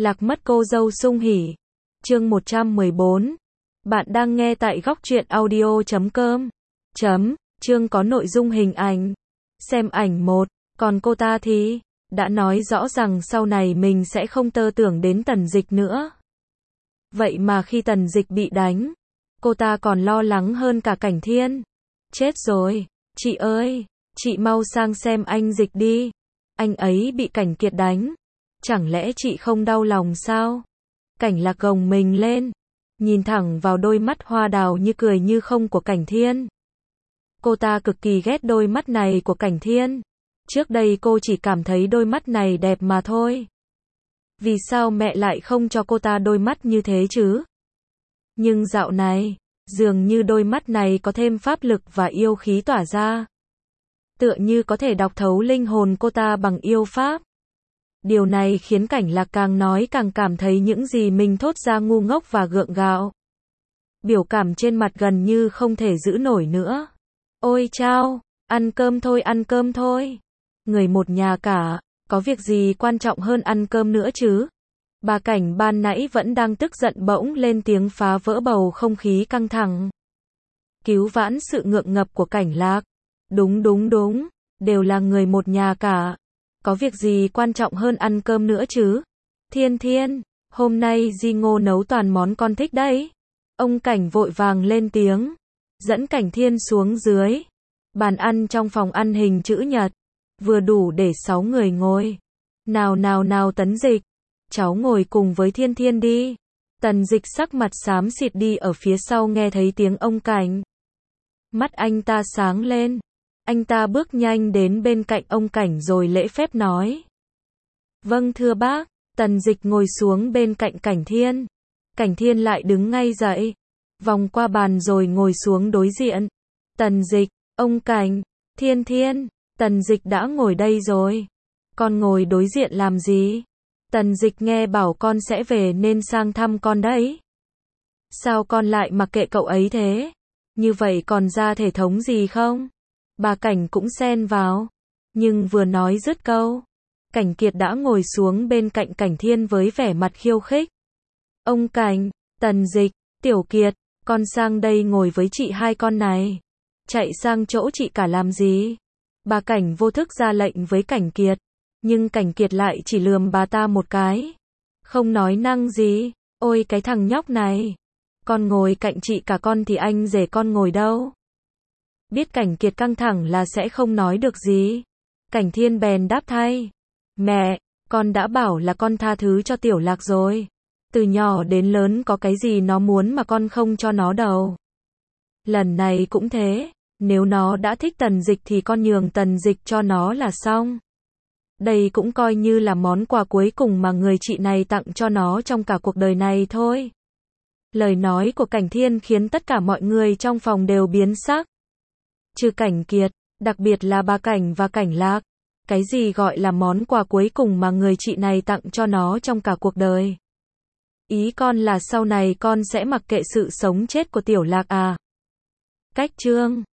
Lạc mất cô dâu sung hỉ. Chương 114. Bạn đang nghe tại góc truyện audio.com. Chương có nội dung hình ảnh. Xem ảnh 1. Còn cô ta thì đã nói rõ rằng sau này mình sẽ không tơ tưởng đến Tần Dịch nữa. Vậy mà khi Tần Dịch bị đánh, cô ta còn lo lắng hơn cả Cảnh Thiên. Chết rồi, chị ơi, chị mau sang xem anh Dịch đi. Anh ấy bị Cảnh Kiệt đánh. Chẳng lẽ chị không đau lòng sao? Cảnh Lạc gồng mình lên, nhìn thẳng vào đôi mắt hoa đào như cười như không của Cảnh Thiên. Cô ta cực kỳ ghét đôi mắt này của Cảnh Thiên. Trước đây cô chỉ cảm thấy đôi mắt này đẹp mà thôi. Vì sao mẹ lại không cho cô ta đôi mắt như thế chứ? Nhưng dạo này, dường như đôi mắt này có thêm pháp lực và yêu khí tỏa ra. Tựa như có thể đọc thấu linh hồn cô ta bằng yêu pháp. Điều này khiến Cảnh Lạc càng nói càng cảm thấy những gì mình thốt ra ngu ngốc và gượng gạo. Biểu cảm trên mặt gần như không thể giữ nổi nữa. Ôi chao, ăn cơm thôi, ăn cơm thôi. Người một nhà cả, có việc gì quan trọng hơn ăn cơm nữa chứ? Bà Cảnh ban nãy vẫn đang tức giận bỗng lên tiếng phá vỡ bầu không khí căng thẳng. Cứu vãn sự ngượng ngập của Cảnh Lạc. Đúng, đều là người một nhà cả. Có việc gì quan trọng hơn ăn cơm nữa chứ? Thiên, hôm nay Di Ngô nấu toàn món con thích đấy. Ông Cảnh vội vàng lên tiếng, dẫn Cảnh Thiên xuống dưới. Bàn ăn trong phòng ăn hình chữ nhật, vừa đủ để 6 người ngồi. Nào Tấn Dịch, cháu ngồi cùng với Thiên đi. Tần Dịch sắc mặt xám xịt đi ở phía sau nghe thấy tiếng ông Cảnh. Mắt anh ta sáng lên. Anh ta bước nhanh đến bên cạnh ông Cảnh rồi lễ phép nói. Vâng thưa bác. Tần Dịch ngồi xuống bên cạnh Cảnh Thiên. Cảnh Thiên lại đứng ngay dậy, vòng qua bàn rồi ngồi xuống đối diện. Tần Dịch, ông Cảnh, Thiên, Tần Dịch đã ngồi đây rồi. Con ngồi đối diện làm gì? Tần Dịch nghe bảo con sẽ về nên sang thăm con đấy. Sao con lại mặc kệ cậu ấy thế? Như vậy còn ra thể thống gì không? Bà Cảnh cũng xen vào. Nhưng vừa nói dứt câu, Cảnh Kiệt đã ngồi xuống bên cạnh Cảnh Thiên với vẻ mặt khiêu khích. Ông Cảnh, Tần Dịch, Tiểu Kiệt, con sang đây ngồi với chị hai con này. Chạy sang chỗ chị cả làm gì? Bà Cảnh vô thức ra lệnh với Cảnh Kiệt. Nhưng Cảnh Kiệt lại chỉ lườm bà ta một cái. Không nói năng gì. Ôi cái thằng nhóc này. Con ngồi cạnh chị cả con thì anh rể con ngồi đâu? Biết Cảnh Kiệt căng thẳng là sẽ không nói được gì. Cảnh Thiên bèn đáp thay. Mẹ, con đã bảo là con tha thứ cho Tiểu Lạc rồi. Từ nhỏ đến lớn có cái gì nó muốn mà con không cho nó đâu. Lần này cũng thế. Nếu nó đã thích Tần Dịch thì con nhường Tần Dịch cho nó là xong. Đây cũng coi như là món quà cuối cùng mà người chị này tặng cho nó trong cả cuộc đời này thôi. Lời nói của Cảnh Thiên khiến tất cả mọi người trong phòng đều biến sắc. Trừ Cảnh Kiệt, đặc biệt là bà Cảnh và Cảnh Lạc. Cái gì gọi là món quà cuối cùng mà người chị này tặng cho nó trong cả cuộc đời? Ý con là sau này con sẽ mặc kệ sự sống chết của Tiểu Lạc à? Cách chương